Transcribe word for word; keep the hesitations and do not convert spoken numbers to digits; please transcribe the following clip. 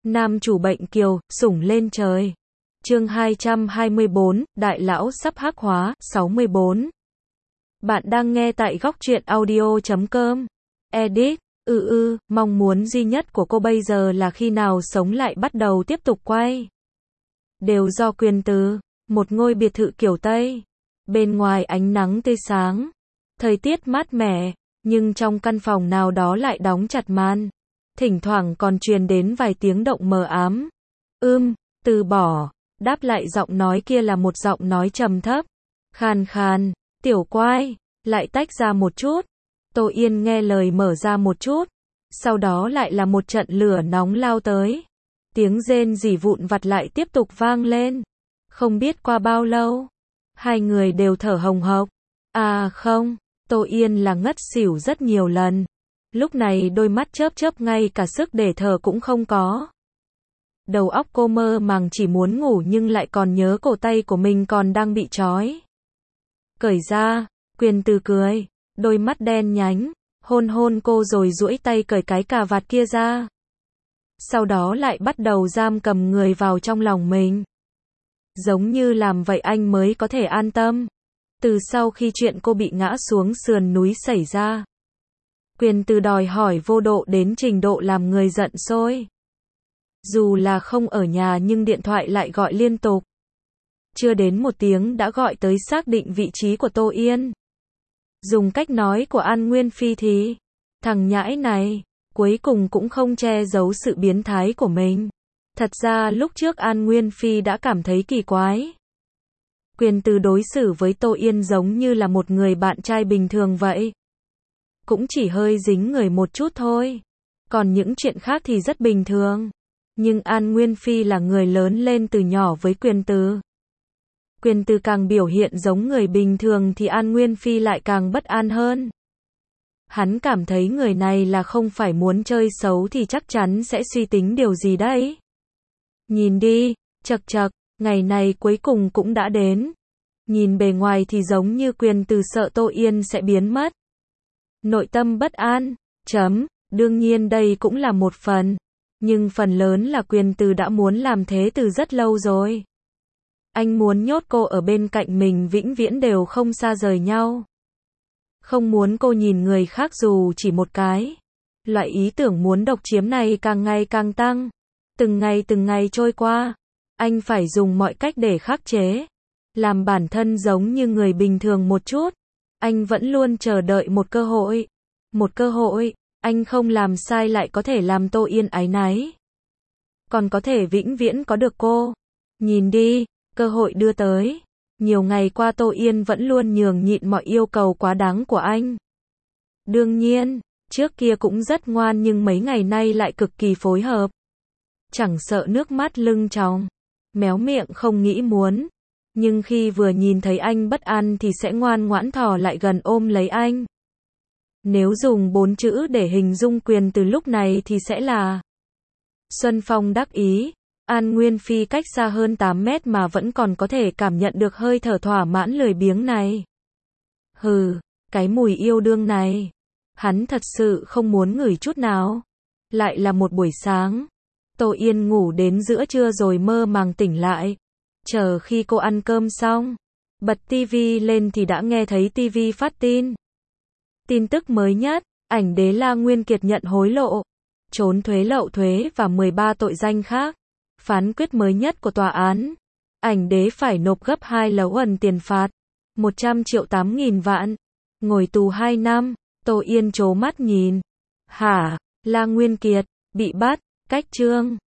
Nam chủ bệnh kiều, sủng lên trời. Chương hai trăm hai mươi bốn, Đại lão sắp hắc hóa, sáu mươi bốn. Bạn đang nghe tại góc truyện audio chấm com. Edit, ư ư, mong muốn duy nhất của cô bây giờ là khi nào sống lại bắt đầu tiếp tục quay. Đều do Quyền Từ, một ngôi biệt thự kiểu Tây. Bên ngoài ánh nắng tươi sáng, thời tiết mát mẻ, nhưng trong căn phòng nào đó lại đóng chặt màn. Thỉnh thoảng còn truyền đến vài tiếng động mờ ám. Ưm, từ bỏ. Đáp lại giọng nói kia là một giọng nói trầm thấp, khàn khàn. Tiểu Quai, lại tách ra một chút. Tô Yên nghe lời mở ra một chút. Sau đó lại là một trận lửa nóng lao tới. Tiếng rên rỉ vụn vặt lại tiếp tục vang lên. Không biết qua bao lâu, hai người đều thở hồng hộc. À không, Tô Yên là ngất xỉu rất nhiều lần. Lúc này đôi mắt chớp chớp ngay cả sức để thở cũng không có. Đầu óc cô mơ màng chỉ muốn ngủ nhưng lại còn nhớ cổ tay của mình còn đang bị trói. Cởi ra, Quyền Từ cười, đôi mắt đen nhánh, hôn hôn cô rồi duỗi tay cởi cái cà vạt kia ra. Sau đó lại bắt đầu giam cầm người vào trong lòng mình. Giống như làm vậy anh mới có thể an tâm. Từ sau khi chuyện cô bị ngã xuống sườn núi xảy ra, Quyền Từ đòi hỏi vô độ đến trình độ làm người giận sôi. Dù là không ở nhà nhưng điện thoại lại gọi liên tục. Chưa đến một tiếng đã gọi tới xác định vị trí của Tô Yên. Dùng cách nói của An Nguyên Phi thì, thằng nhãi này, cuối cùng cũng không che giấu sự biến thái của mình. Thật ra lúc trước An Nguyên Phi đã cảm thấy kỳ quái. Quyền Từ đối xử với Tô Yên giống như là một người bạn trai bình thường vậy. Cũng chỉ hơi dính người một chút thôi. Còn những chuyện khác thì rất bình thường. Nhưng An Nguyên Phi là người lớn lên từ nhỏ với Quyền Từ. Quyền Từ càng biểu hiện giống người bình thường thì An Nguyên Phi lại càng bất an hơn. Hắn cảm thấy người này là không phải muốn chơi xấu thì chắc chắn sẽ suy tính điều gì đấy. Nhìn đi, chật chật, ngày này cuối cùng cũng đã đến. Nhìn bề ngoài thì giống như Quyền Từ sợ Tô Yên sẽ biến mất. Nội tâm bất an, chấm, đương nhiên đây cũng là một phần. Nhưng phần lớn là Quyền Từ đã muốn làm thế từ rất lâu rồi. Anh muốn nhốt cô ở bên cạnh mình vĩnh viễn đều không xa rời nhau. Không muốn cô nhìn người khác dù chỉ một cái. Loại ý tưởng muốn độc chiếm này càng ngày càng tăng. Từng ngày từng ngày trôi qua, anh phải dùng mọi cách để khắc chế. Làm bản thân giống như người bình thường một chút. Anh vẫn luôn chờ đợi một cơ hội. Một cơ hội, anh không làm sai lại có thể làm Tô Yên áy náy. Còn có thể vĩnh viễn có được cô. Nhìn đi, cơ hội đưa tới. Nhiều ngày qua Tô Yên vẫn luôn nhường nhịn mọi yêu cầu quá đáng của anh. Đương nhiên, trước kia cũng rất ngoan nhưng mấy ngày nay lại cực kỳ phối hợp. Chẳng sợ nước mắt lưng tròng, méo miệng không nghĩ muốn. Nhưng khi vừa nhìn thấy anh bất an thì sẽ ngoan ngoãn thò lại gần ôm lấy anh. Nếu dùng bốn chữ để hình dung Quyền Từ lúc này thì sẽ là Xuân Phong đắc ý. An Nguyên Phi cách xa hơn tám mét mà vẫn còn có thể cảm nhận được hơi thở thỏa mãn lười biếng này. Hừ, cái mùi yêu đương này, hắn thật sự không muốn ngửi chút nào. Lại là một buổi sáng. Tô Yên ngủ đến giữa trưa rồi mơ màng tỉnh lại. Chờ khi cô ăn cơm xong, bật tivi lên thì đã nghe thấy tivi phát tin. Tin tức mới nhất, ảnh đế La Nguyên Kiệt nhận hối lộ, trốn thuế lậu thuế và mười ba tội danh khác. Phán quyết mới nhất của tòa án, ảnh đế phải nộp gấp hai lần tiền phạt, một trăm triệu tám nghìn vạn, ngồi tù hai năm. Tô Yên trố mắt nhìn. Hả, La Nguyên Kiệt, bị bắt, cách chương.